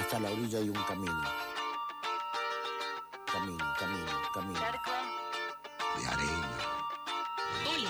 hasta la orilla hay un camino. Camino. Charco De arena. Hola.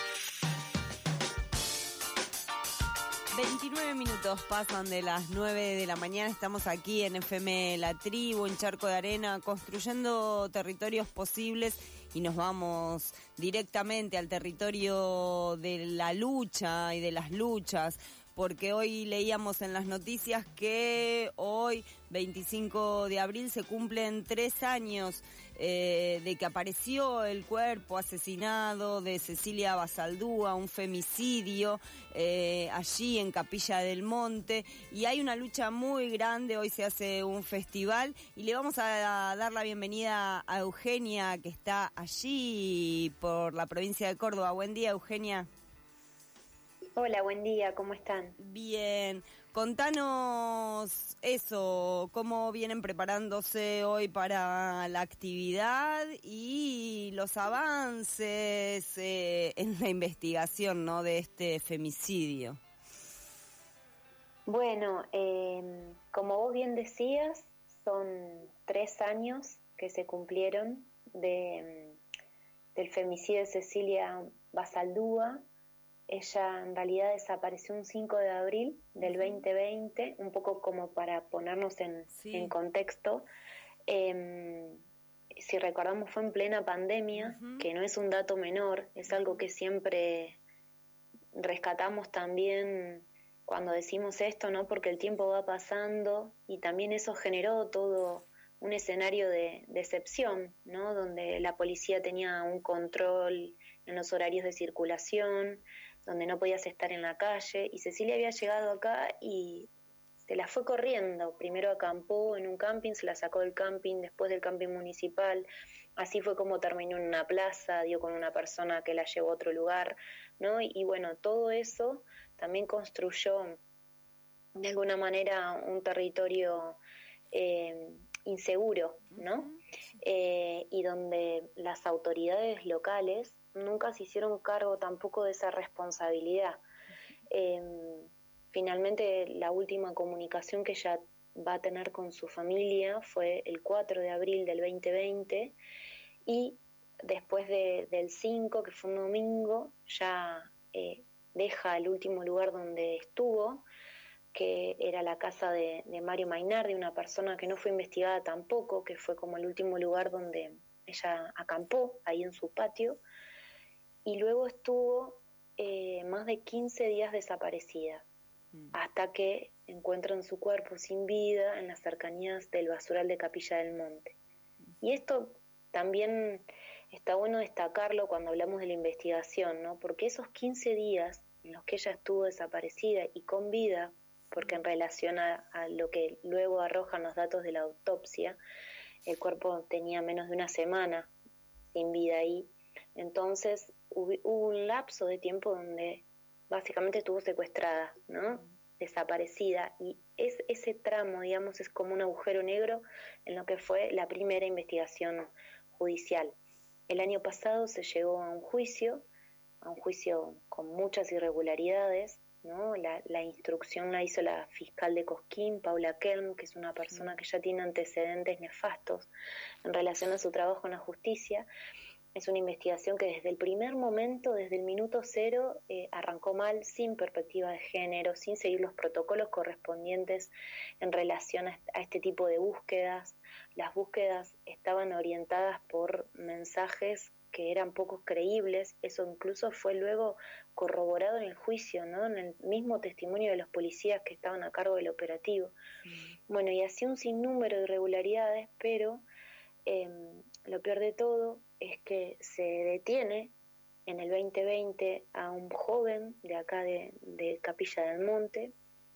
29 minutos pasan de las 9 de la mañana, estamos aquí en FM La Tribu, en Charco de Arena, construyendo territorios posibles y nos vamos directamente al territorio de la lucha y de las luchas, porque hoy leíamos en las noticias que hoy, 25 de abril, se cumplen 3 años de que apareció el cuerpo asesinado de Cecilia Basaldúa, un femicidio allí en Capilla del Monte, y hay una lucha muy grande. Hoy se hace un festival y le vamos a dar la bienvenida a Eugenia, que está allí por la provincia de Córdoba. Buen día, Eugenia. Hola, buen día, ¿cómo están? Bien, contanos eso, cómo vienen preparándose hoy para la actividad y los avances en la investigación, ¿no?, de este femicidio. Bueno, como vos bien decías, son 3 años que se cumplieron del femicidio de Cecilia Basaldúa. Ella en realidad desapareció un 5 de abril del 2020, un poco como para ponernos en contexto. Si recordamos, fue en plena pandemia, que no es un dato menor, es algo que siempre rescatamos también cuando decimos esto, ¿no? Porque el tiempo va pasando y también eso generó todo un escenario de excepción, ¿no? Donde la policía tenía un control en los horarios de circulación, donde no podías estar en la calle, y Cecilia había llegado acá y se la fue corriendo. Primero acampó en un camping, se la sacó del camping, después del camping municipal. Así fue como terminó en una plaza, dio con una persona que la llevó a otro lugar, ¿no? Y bueno, todo eso también construyó de alguna manera un territorio inseguro, ¿no? Y donde las autoridades locales nunca se hicieron cargo tampoco de esa responsabilidad. Finalmente, la última comunicación que ella va a tener con su familia fue el 4 de abril del 2020, y después del 5, que fue un domingo, ya deja el último lugar donde estuvo, que era la casa de Mario Mainardi, una persona que no fue investigada tampoco, que fue como el último lugar donde ella acampó, ahí en su patio, y luego estuvo más de 15 días desaparecida, hasta que encuentran su cuerpo sin vida en las cercanías del basural de Capilla del Monte. Y esto también está bueno destacarlo cuando hablamos de la investigación, ¿no? Porque esos 15 días en los que ella estuvo desaparecida y con vida, porque en relación a lo que luego arrojan los datos de la autopsia, el cuerpo tenía menos de una semana sin vida ahí. Entonces hubo un lapso de tiempo donde básicamente estuvo secuestrada, ¿no? Desaparecida, y ese tramo, digamos, es como un agujero negro en lo que fue la primera investigación judicial. El año pasado se llegó a un juicio con muchas irregularidades, ¿no? La instrucción la hizo la fiscal de Cosquín, Paula Kelm, que es una persona que ya tiene antecedentes nefastos en relación a su trabajo en la justicia. Es una investigación que desde el primer momento, desde el minuto cero, arrancó mal, sin perspectiva de género, sin seguir los protocolos correspondientes en relación a este tipo de búsquedas. Las búsquedas estaban orientadas por mensajes que eran poco creíbles. Eso incluso fue luego corroborado en el juicio, ¿no? En el mismo testimonio de los policías que estaban a cargo del operativo. Bueno, y así un sinnúmero de irregularidades, pero lo peor de todo es que se detiene en el 2020 a un joven de acá de Capilla del Monte,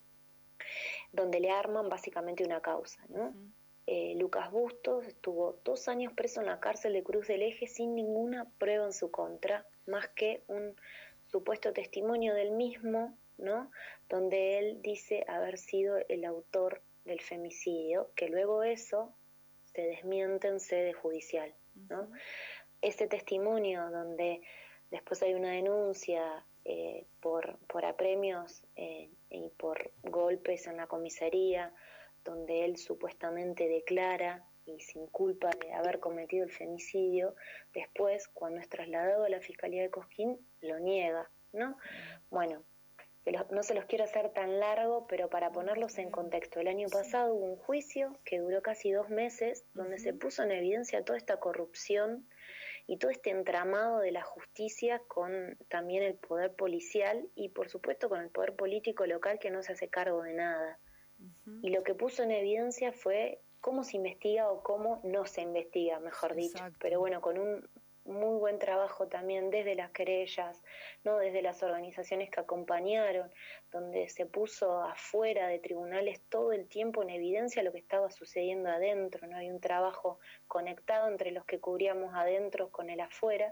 donde le arman básicamente una causa, ¿no? Lucas Bustos estuvo 2 años preso en la cárcel de Cruz del Eje sin ninguna prueba en su contra, más que un supuesto testimonio del mismo, ¿no? Donde él dice haber sido el autor del femicidio, que luego eso se desmiente en sede judicial, ¿no? Ese testimonio donde después hay una denuncia por apremios y por golpes en la comisaría, donde él supuestamente declara y sin culpa de haber cometido el femicidio, después, cuando es trasladado a la Fiscalía de Cosquín, lo niega, ¿no? Bueno, no se los quiero hacer tan largo, pero para ponerlos en contexto, el año pasado hubo un juicio que duró casi 2 meses, donde se puso en evidencia toda esta corrupción y todo este entramado de la justicia con también el poder policial y por supuesto con el poder político local que no se hace cargo de nada. Y lo que puso en evidencia fue cómo se investiga o cómo no se investiga, mejor dicho. Pero bueno, con un muy buen trabajo también desde las querellas, no, desde las organizaciones que acompañaron, donde se puso afuera de tribunales todo el tiempo en evidencia lo que estaba sucediendo adentro, no hay un trabajo conectado entre los que cubríamos adentro con el afuera.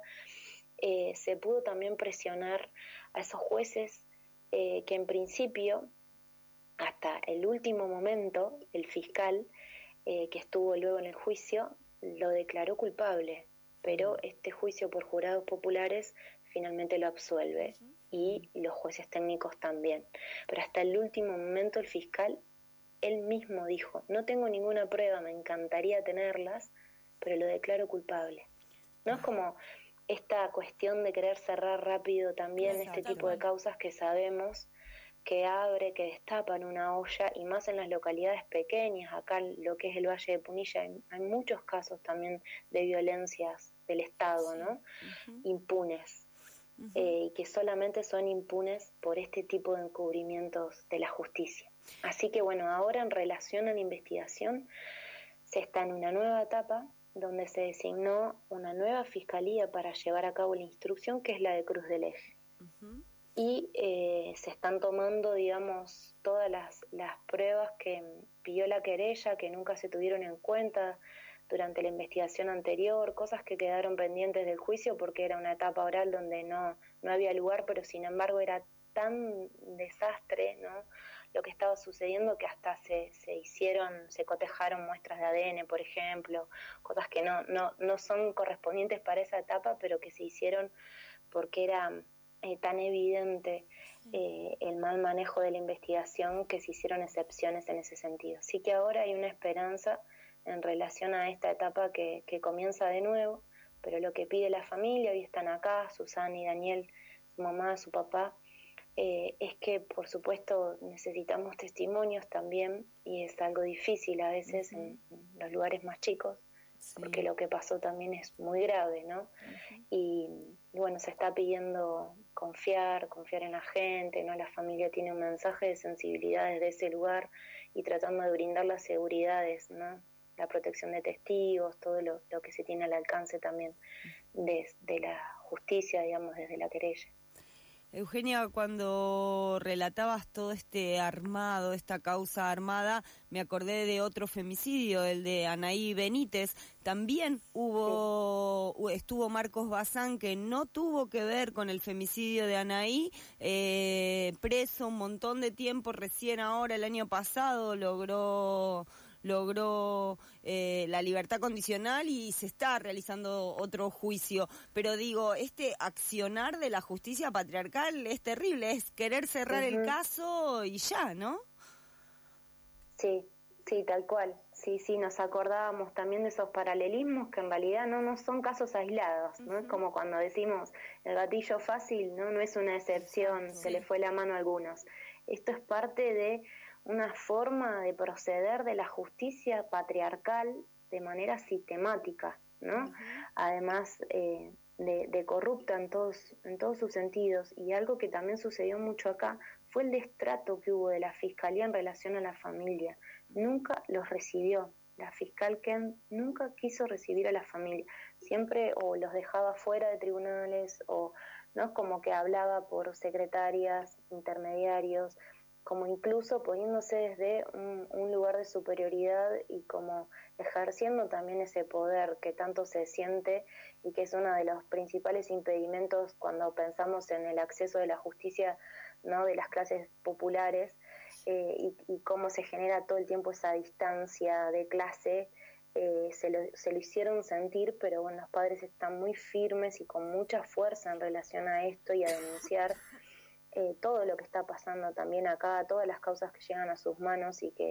Se pudo también presionar a esos jueces que en principio, hasta el último momento, el fiscal que estuvo luego en el juicio lo declaró culpable, pero este juicio por jurados populares finalmente lo absuelve y los jueces técnicos también. Pero hasta el último momento el fiscal, él mismo dijo, no tengo ninguna prueba, me encantaría tenerlas, pero lo declaro culpable. No es como esta cuestión de querer cerrar rápido también este tipo de causas que sabemos que abre, que destapan una olla, y más en las localidades pequeñas. Acá lo que es el Valle de Punilla hay muchos casos también de violencias del Estado, ¿no? Impunes, y que solamente son impunes por este tipo de encubrimientos de la justicia. Así que bueno, ahora en relación a la investigación se está en una nueva etapa donde se designó una nueva fiscalía para llevar a cabo la instrucción, que es la de Cruz del Eje. Y se están tomando, digamos, todas las pruebas que pidió la querella, que nunca se tuvieron en cuenta durante la investigación anterior, cosas que quedaron pendientes del juicio porque era una etapa oral donde no había lugar, pero sin embargo era tan desastre, ¿no?, lo que estaba sucediendo, que hasta se cotejaron muestras de ADN, por ejemplo, cosas que no son correspondientes para esa etapa, pero que se hicieron porque era tan evidente el mal manejo de la investigación que se hicieron excepciones en ese sentido. Así que ahora hay una esperanza en relación a esta etapa que comienza de nuevo, pero lo que pide la familia, hoy están acá, Susana y Daniel, su mamá, su papá, es que por supuesto necesitamos testimonios también, y es algo difícil a veces en los lugares más chicos, porque lo que pasó también es muy grave, ¿no? Y bueno, se está pidiendo confiar en la gente, ¿no? La familia tiene un mensaje de sensibilidad desde ese lugar y tratando de brindar las seguridades, ¿no? La protección de testigos, todo lo que se tiene al alcance también de la justicia, digamos, desde la querella. Eugenia, cuando relatabas todo este armado, esta causa armada, me acordé de otro femicidio, el de Anaí Benítez. También estuvo Marcos Bazán, que no tuvo que ver con el femicidio de Anaí, preso un montón de tiempo, recién ahora, el año pasado, logró la libertad condicional y se está realizando otro juicio. Pero digo, este accionar de la justicia patriarcal es terrible, es querer cerrar el caso y ya, ¿no? Sí, tal cual. Sí, nos acordábamos también de esos paralelismos que en realidad no son casos aislados, ¿no? Es como cuando decimos el gatillo fácil, no es una excepción, se le fue la mano a algunos. Esto es parte de una forma de proceder de la justicia patriarcal de manera sistemática, ¿no? Además de corrupta en todos sus sentidos. Y algo que también sucedió mucho acá fue el destrato que hubo de la Fiscalía en relación a la familia. Nunca los recibió. La fiscal Ken nunca quiso recibir a la familia. Siempre o los dejaba fuera de tribunales o no, como que hablaba por secretarias, intermediarios, como incluso poniéndose desde un lugar de superioridad y como ejerciendo también ese poder que tanto se siente y que es uno de los principales impedimentos cuando pensamos en el acceso de la justicia, ¿no?, de las clases populares, y cómo se genera todo el tiempo esa distancia de clase. Se lo hicieron sentir, pero bueno, los padres están muy firmes y con mucha fuerza en relación a esto y a denunciar todo lo que está pasando también acá, todas las causas que llegan a sus manos y que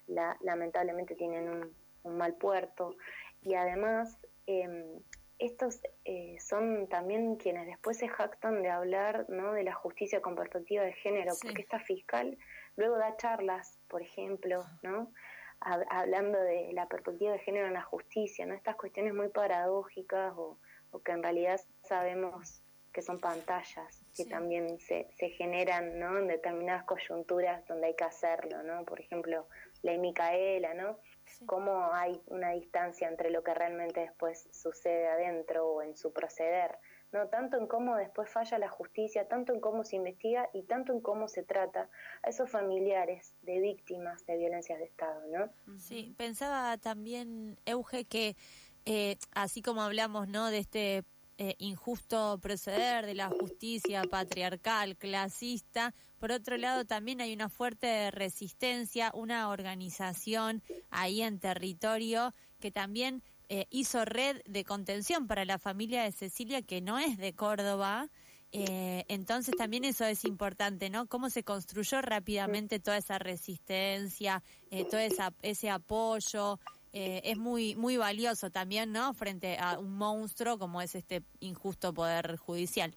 lamentablemente tienen un mal puerto, y además estos son también quienes después se jactan de hablar, ¿no?, de la justicia con perspectiva de género, porque esta fiscal luego da charlas, por ejemplo, ¿no?, hablando de la perspectiva de género en la justicia, ¿no?, estas cuestiones muy paradójicas o que en realidad sabemos que son pantallas que también se generan, ¿no?, en determinadas coyunturas donde hay que hacerlo, ¿no? Por ejemplo, Ley Micaela, ¿no? Cómo hay una distancia entre lo que realmente después sucede adentro o en su proceder, ¿no? Tanto en cómo después falla la justicia, tanto en cómo se investiga y tanto en cómo se trata a esos familiares de víctimas de violencias de Estado, ¿no? Sí, pensaba también, Euge, que así como hablamos, ¿no?, de este injusto proceder de la justicia patriarcal, clasista, por otro lado también hay una fuerte resistencia, una organización ahí en territorio que también hizo red de contención para la familia de Cecilia, que no es de Córdoba. Entonces también eso es importante, ¿no? Cómo se construyó rápidamente toda esa resistencia, todo ese apoyo. Es muy muy valioso también, ¿no?, frente a un monstruo como es este injusto poder judicial.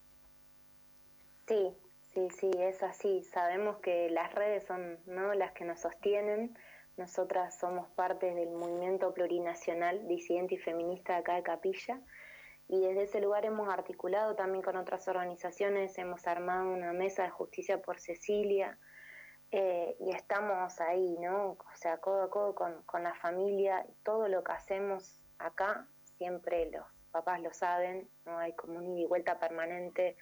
Sí, es así. Sabemos que las redes son, ¿no?, las que nos sostienen. Nosotras somos parte del movimiento plurinacional disidente y feminista de acá de Capilla, y desde ese lugar hemos articulado también con otras organizaciones, hemos armado una mesa de justicia por Cecilia, y estamos ahí, ¿no?, o sea, codo a codo con la familia. Todo lo que hacemos acá, siempre los papás lo saben, ¿no?, hay como un ida y vuelta permanente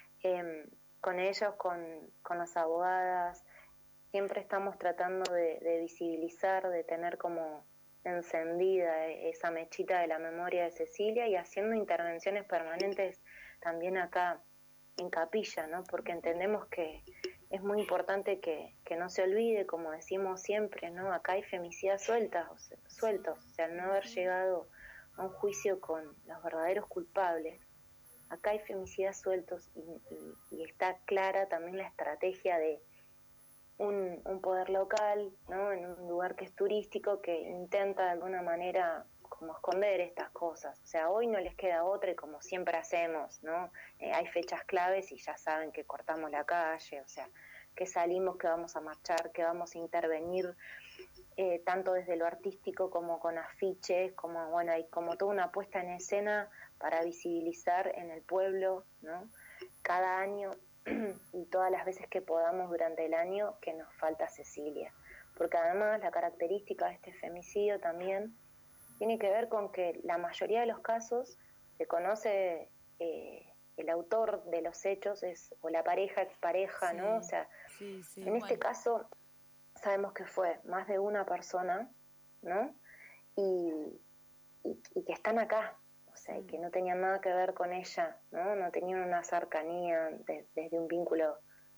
con ellos, con las abogadas. Siempre estamos tratando de visibilizar, de tener como encendida esa mechita de la memoria de Cecilia, y haciendo intervenciones permanentes también acá en Capilla, ¿no?, porque entendemos que es muy importante que no se olvide, como decimos siempre, ¿no?, acá hay femicidas sueltos, o sea, al no haber llegado a un juicio con los verdaderos culpables, acá hay femicidas sueltos, y está clara también la estrategia de un poder local, ¿no?, en un lugar que es turístico, que intenta de alguna manera como esconder estas cosas. O sea, hoy no les queda otra, y como siempre hacemos, ¿no? Hay fechas claves y ya saben que cortamos la calle, o sea, que salimos, que vamos a marchar, que vamos a intervenir, tanto desde lo artístico como con afiches, como, bueno, hay como toda una puesta en escena para visibilizar en el pueblo, ¿no?, cada año y todas las veces que podamos durante el año, que nos falta Cecilia. Porque además la característica de este femicidio también tiene que ver con que la mayoría de los casos se conoce el autor de los hechos, o la pareja, expareja, ¿no? O sea, en este caso sabemos que fue más de una persona, ¿no? Y que están acá, o sea, y que no tenían nada que ver con ella, ¿no? No tenían una cercanía desde un vínculo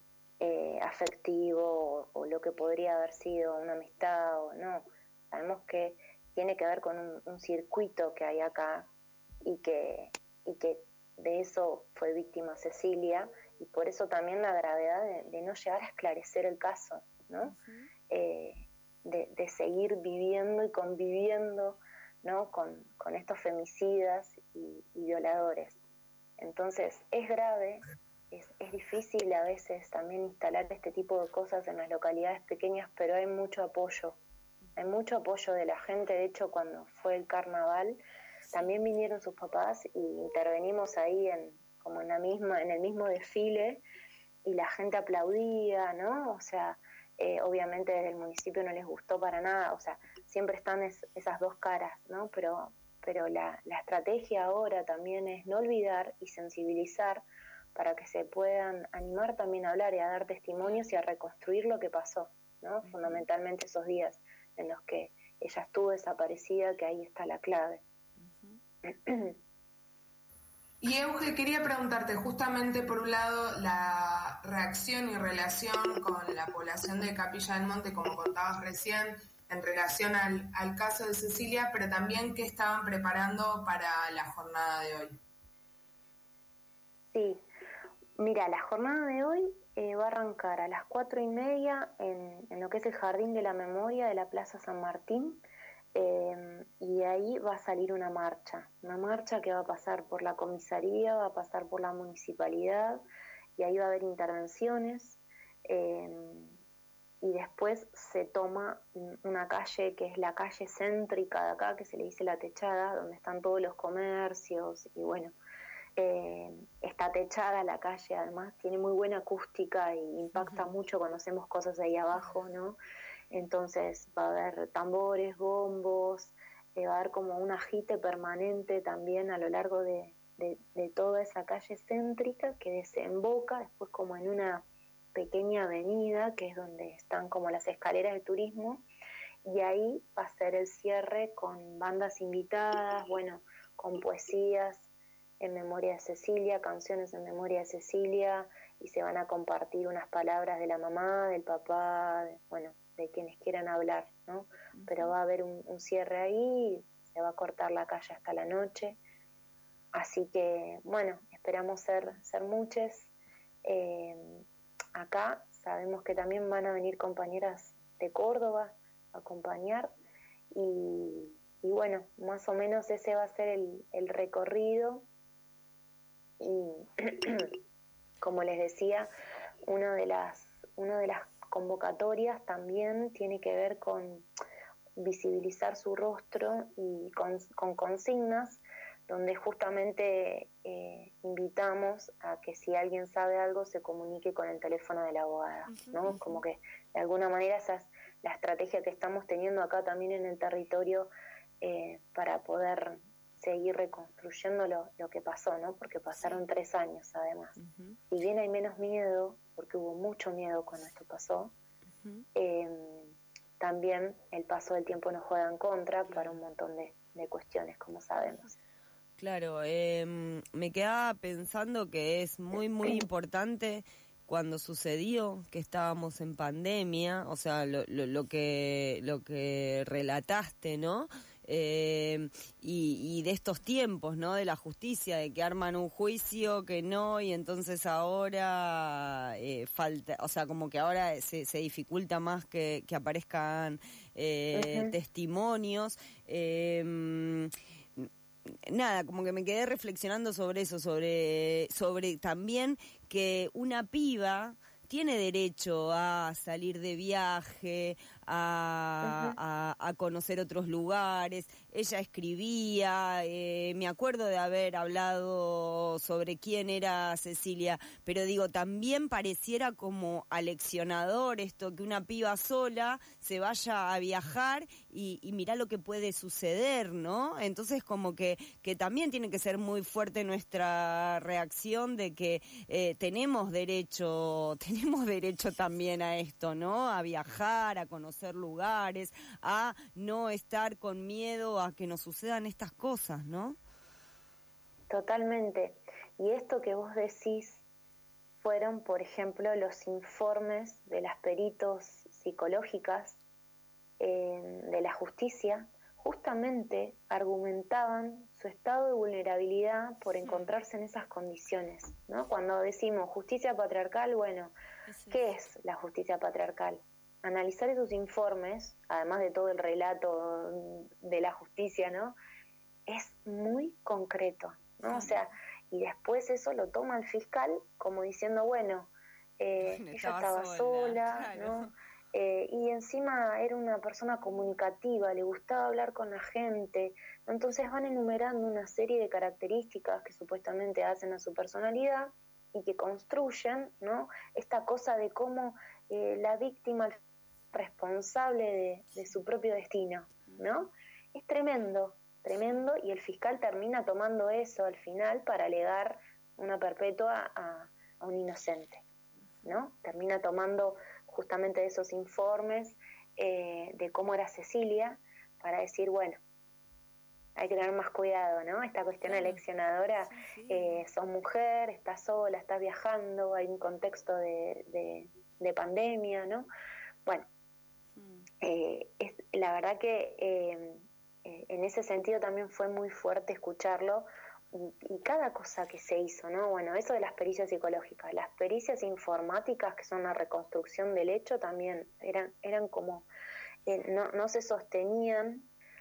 afectivo, o lo que podría haber sido una amistad, o no. Sabemos que tiene que ver con un circuito que hay acá, y que de eso fue víctima Cecilia, y por eso también la gravedad de no llegar a esclarecer el caso, ¿no? De seguir viviendo y conviviendo, ¿no?, con estos femicidas y violadores. Entonces es grave, es difícil a veces también instalar este tipo de cosas en las localidades pequeñas, pero hay mucho apoyo de la gente. De hecho, cuando fue el carnaval, también vinieron sus papás y intervenimos ahí en el mismo desfile, y la gente aplaudía, ¿no? O sea, obviamente desde el municipio no les gustó para nada, o sea, siempre están esas dos caras, ¿no? Pero la estrategia ahora también es no olvidar y sensibilizar, para que se puedan animar también a hablar y a dar testimonios y a reconstruir lo que pasó, ¿no? Fundamentalmente esos días en los que ella estuvo desaparecida, que ahí está la clave. Y Euge, quería preguntarte justamente, por un lado, la reacción y relación con la población de Capilla del Monte, como contabas recién, en relación al caso de Cecilia, pero también qué estaban preparando para la jornada de hoy. Sí, mira, la jornada de hoy va a arrancar a las 4:30 en lo que es el Jardín de la Memoria de la Plaza San Martín, y de ahí va a salir una marcha que va a pasar por la comisaría, va a pasar por la municipalidad, y ahí va a haber intervenciones, y después se toma una calle que es la calle céntrica de acá, que se le dice La Techada, donde están todos los comercios, y bueno, está techada la calle, además tiene muy buena acústica y impacta mucho cuando hacemos cosas ahí abajo, ¿no? Entonces va a haber tambores, bombos, va a haber como un agite permanente también a lo largo de toda esa calle céntrica que desemboca después como en una pequeña avenida que es donde están como las escaleras de turismo, y ahí va a ser el cierre con bandas invitadas, bueno, con poesías en memoria de Cecilia, canciones en memoria de Cecilia, y se van a compartir unas palabras de la mamá, del papá, bueno, de quienes quieran hablar, ¿no? Pero va a haber un cierre ahí, se va a cortar la calle hasta la noche, así que, bueno, esperamos ser muchos. Acá sabemos que también van a venir compañeras de Córdoba a acompañar, y bueno, más o menos ese va a ser el recorrido. Y como les decía, una de las convocatorias también tiene que ver con visibilizar su rostro y con consignas donde justamente invitamos a que si alguien sabe algo se comunique con el teléfono de la abogada, ¿no? Como que de alguna manera esa es la estrategia que estamos teniendo acá también en el territorio, para poder seguir reconstruyendo lo que pasó, ¿no? Porque pasaron 3 años además. Si bien hay menos miedo, porque hubo mucho miedo cuando esto pasó, también el paso del tiempo nos juega en contra para un montón de cuestiones, como sabemos. Claro, me quedaba pensando que es muy, muy importante cuando sucedió que estábamos en pandemia, o sea, lo que relataste, ¿no? Y de estos tiempos, ¿no? De la justicia, de que arman un juicio, que no, y entonces ahora falta, o sea, como que ahora se dificulta más que aparezcan testimonios. Nada, como que me quedé reflexionando sobre eso, sobre también que una piba tiene derecho a salir de viaje, a conocer otros lugares. Ella escribía, me acuerdo de haber hablado sobre quién era Cecilia, pero digo, también pareciera como aleccionador esto, que una piba sola se vaya a viajar y mirá lo que puede suceder, ¿no? Entonces como que también tiene que ser muy fuerte nuestra reacción de que tenemos derecho también a esto, ¿no? A viajar, a conocer lugares, a no estar con miedo a que nos sucedan estas cosas, ¿no? Totalmente. Y esto que vos decís fueron, por ejemplo, los informes de las peritos psicológicas de la justicia, justamente argumentaban su estado de vulnerabilidad por encontrarse en esas condiciones, ¿no? Cuando decimos justicia patriarcal, bueno, ¿qué es la justicia patriarcal? Analizar esos informes, además de todo el relato de la justicia, ¿no? Es muy concreto, ¿no? O sea, y después eso lo toma el fiscal como diciendo, bueno, ella estaba sola, claro. ¿no? Y encima era una persona comunicativa, le gustaba hablar con la gente, entonces van enumerando una serie de características que supuestamente hacen a su personalidad y que construyen, ¿no? Esta cosa de cómo la víctima es responsable de su propio destino, ¿no? Es tremendo, y el fiscal termina tomando eso al final para alegar una perpetua a un inocente, ¿no? Termina tomando justamente esos informes de cómo era Cecilia para decir, bueno, hay que tener más cuidado, ¿no? Esta cuestión aleccionadora, sos mujer, estás sola, estás viajando, hay un contexto de pandemia, ¿no? Bueno, la verdad que en ese sentido también fue muy fuerte escucharlo, y cada cosa que se hizo, ¿no? Bueno, eso de las pericias psicológicas, las pericias informáticas, que son la reconstrucción del hecho, también eran como, no se sostenían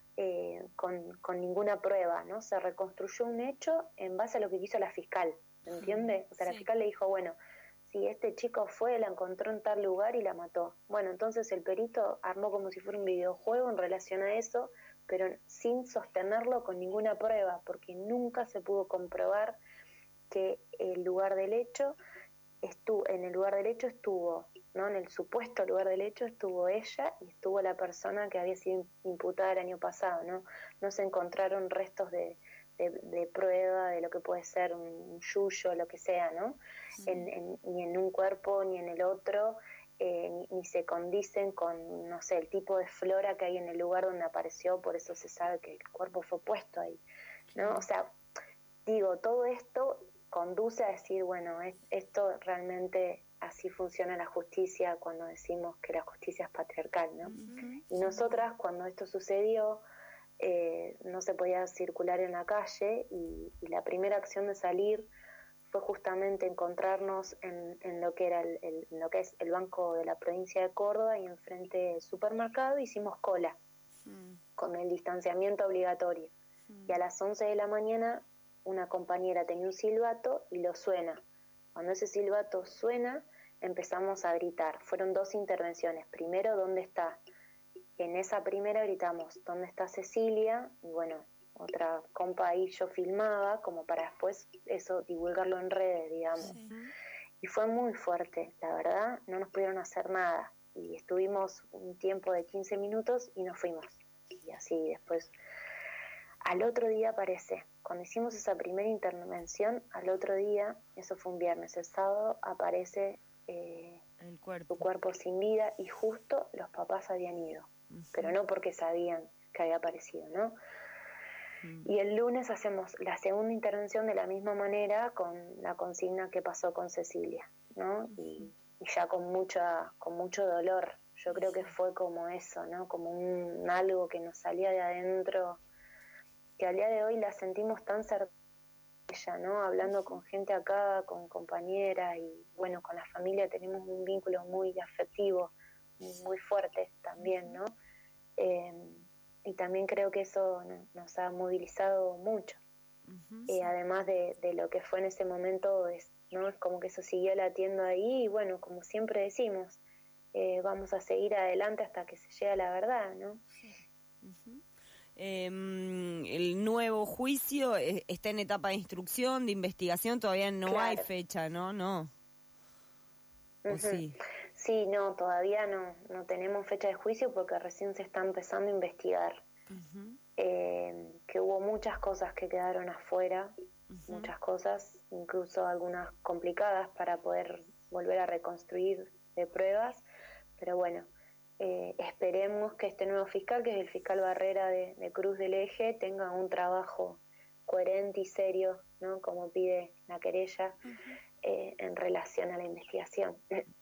con ninguna prueba, ¿no? Se reconstruyó un hecho en base a lo que quiso la fiscal, ¿entiende? O sea, la fiscal le dijo, bueno, si este chico fue, la encontró en tal lugar y la mató. Bueno, entonces el perito armó como si fuera un videojuego en relación a eso, pero sin sostenerlo con ninguna prueba, porque nunca se pudo comprobar que el lugar del hecho en el lugar del hecho estuvo, ¿no? En el supuesto lugar del hecho estuvo ella y estuvo la persona que había sido imputada el año pasado, ¿no? No se encontraron restos de prueba de lo que puede ser un yuyo, lo que sea, ¿no? Ni en un cuerpo ni en el otro, ni se condicen con, no sé, el tipo de flora que hay en el lugar donde apareció, por eso se sabe que el cuerpo fue puesto ahí, ¿no? O sea, digo, todo esto conduce a decir, bueno, esto realmente así funciona la justicia cuando decimos que la justicia es patriarcal, ¿no? Y nosotras, cuando esto sucedió, no se podía circular en la calle y la primera acción de salir fue justamente encontrarnos en lo que era lo que es el Banco de la Provincia de Córdoba, y enfrente del supermercado hicimos cola con el distanciamiento obligatorio. Y a las 11 de la mañana una compañera tenía un silbato y lo suena. Cuando ese silbato suena, empezamos a gritar. Fueron 2 intervenciones. Primero, ¿dónde está? En esa primera gritamos, ¿dónde está Cecilia? Y bueno, otra compa ahí yo filmaba como para después eso divulgarlo en redes, digamos. Sí. Y fue muy fuerte, la verdad, no nos pudieron hacer nada. Y estuvimos un tiempo de 15 minutos y nos fuimos. Y así después, al otro día aparece. Cuando hicimos esa primera intervención, al otro día, eso fue un viernes, el sábado aparece su cuerpo sin vida, y justo los papás habían ido. Pero no porque sabían que había aparecido, ¿no? Y el lunes hacemos la segunda intervención de la misma manera, con la consigna que pasó con Cecilia, ¿no? Y ya con mucho dolor. Yo creo que fue como eso, ¿no? Como algo que nos salía de adentro, que al día de hoy la sentimos tan cercana, ¿no? Hablando con gente acá, con compañeras, y bueno, con la familia tenemos un vínculo muy afectivo, muy fuerte también, ¿no? Y también creo que eso nos ha movilizado mucho. Además de lo que fue en ese momento, ¿no? Es como que eso siguió latiendo ahí, y bueno, como siempre decimos, vamos a seguir adelante hasta que se llegue a la verdad, ¿no? El nuevo juicio está en etapa de instrucción, de investigación, todavía no hay fecha, ¿no? No. ¿O sí? Sí, no, todavía no tenemos fecha de juicio porque recién se está empezando a investigar. Que hubo muchas cosas que quedaron afuera, muchas cosas, incluso algunas complicadas para poder volver a reconstruir de pruebas, pero bueno, esperemos que este nuevo fiscal, que es el fiscal Barrera de Cruz del Eje, tenga un trabajo coherente y serio, ¿no? Como pide la querella, en relación a la investigación.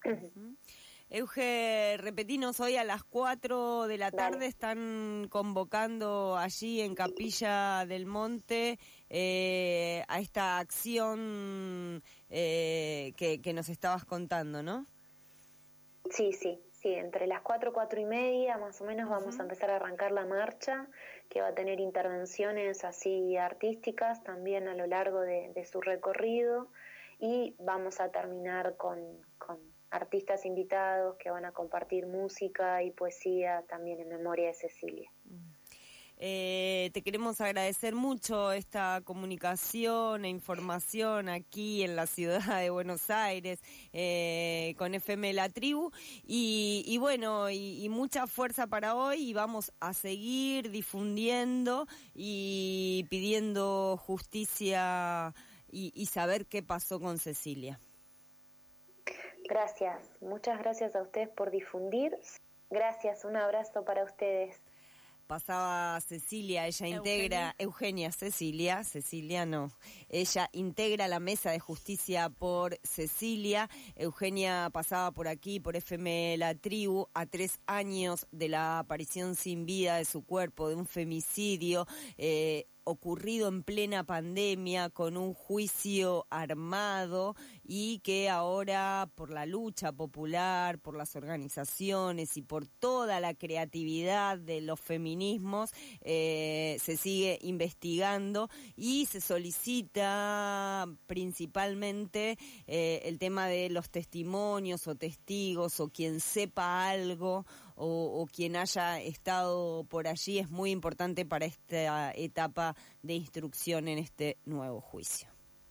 Euge, repetinos, hoy a las 4 de la tarde están convocando allí en Capilla del Monte a esta acción que nos estabas contando, ¿no? Sí, entre las 4 y media más o menos vamos a empezar a arrancar la marcha, que va a tener intervenciones así artísticas también a lo largo de su recorrido, y vamos a terminar con artistas invitados que van a compartir música y poesía también en memoria de Cecilia. Te queremos agradecer mucho esta comunicación e información aquí en la ciudad de Buenos Aires con FM La Tribu, y bueno, y mucha fuerza para hoy, y vamos a seguir difundiendo y pidiendo justicia y saber qué pasó con Cecilia. Gracias, muchas gracias a ustedes por difundir. Gracias, un abrazo para ustedes. pasaba Cecilia, ella integra, Eugenia Cecilia no, ella integra la Mesa de Justicia por Cecilia. Eugenia pasaba por aquí, por FM La Tribu, a 3 años de la aparición sin vida de su cuerpo, de un femicidio ocurrido en plena pandemia, con un juicio armado, y que ahora, por la lucha popular, por las organizaciones y por toda la creatividad de los feminismos, se sigue investigando y se solicita principalmente el tema de los testimonios o testigos o quien sepa algo o quien haya estado por allí. Es muy importante para esta etapa de instrucción en este nuevo juicio.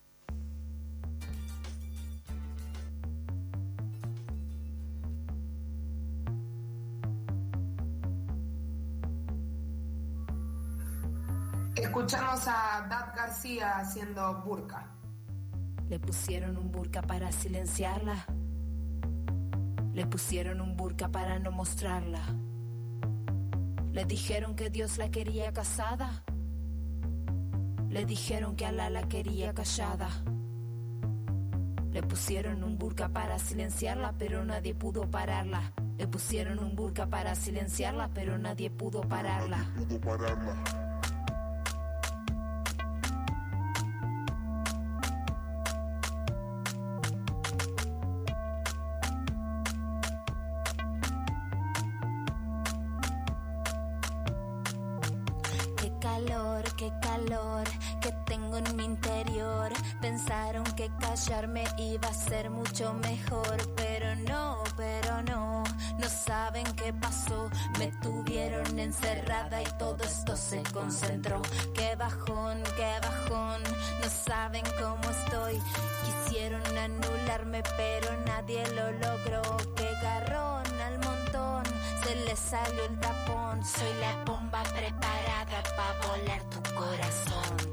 Escuchamos a Dad García haciendo burka. Le pusieron un burka para silenciarla. Le pusieron un burka para no mostrarla. Le dijeron que Dios la quería casada. Le dijeron que Alá la quería callada. Le pusieron un burka para silenciarla, pero nadie pudo pararla. Le pusieron un burka para silenciarla, pero nadie pudo pararla. Qué calor que tengo en mi interior. Pensaron que callarme iba a ser mucho mejor, pero no, no saben qué pasó. Me tuvieron encerrada y todo esto se concentró. Qué bajón, no saben cómo estoy. Quisieron anularme, pero nadie lo logró. Qué garrón al montón, se les salió el tapón. Soy la bomba preparada para volar tu corazón.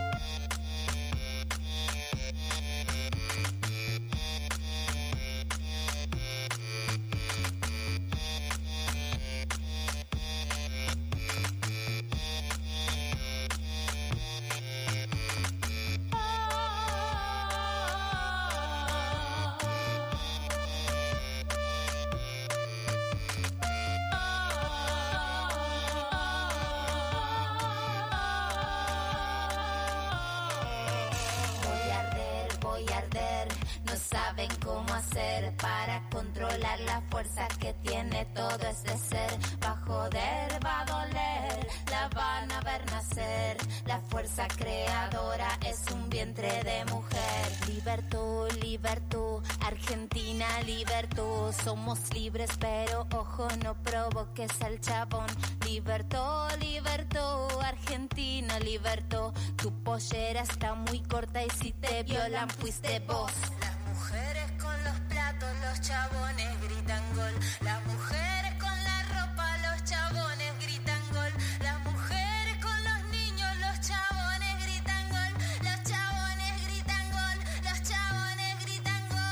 Cómo hacer para controlar la fuerza que tiene todo este ser. Va a joder, va a doler, la van a ver nacer. La fuerza creadora es un vientre de mujer. Libertó, libertó, Argentina libertó. Somos libres, pero ojo, no provoques al chabón. Libertó, libertó, Argentina libertó. Tu pollera está muy corta y si te violan fuiste vos. Mujeres con los platos, los chabones gritan gol. Las mujeres con la ropa, los chabones gritan gol. Las mujeres con los niños, los chabones gritan gol. Los chabones gritan gol, los chabones gritan gol.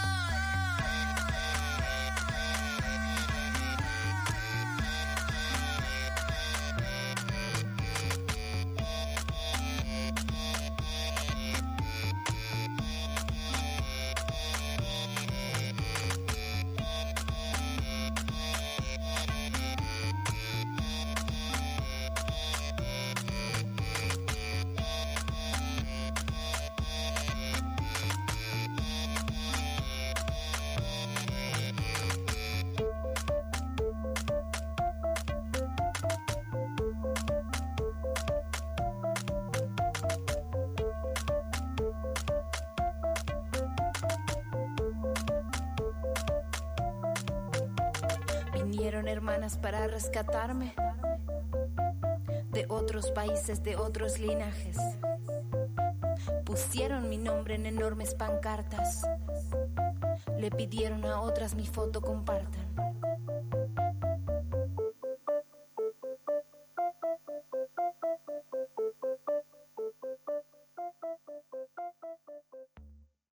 Vinieron hermanas para rescatarme de otros países, de otros linajes. Pusieron mi nombre en enormes pancartas. Le pidieron a otras mi foto compartan.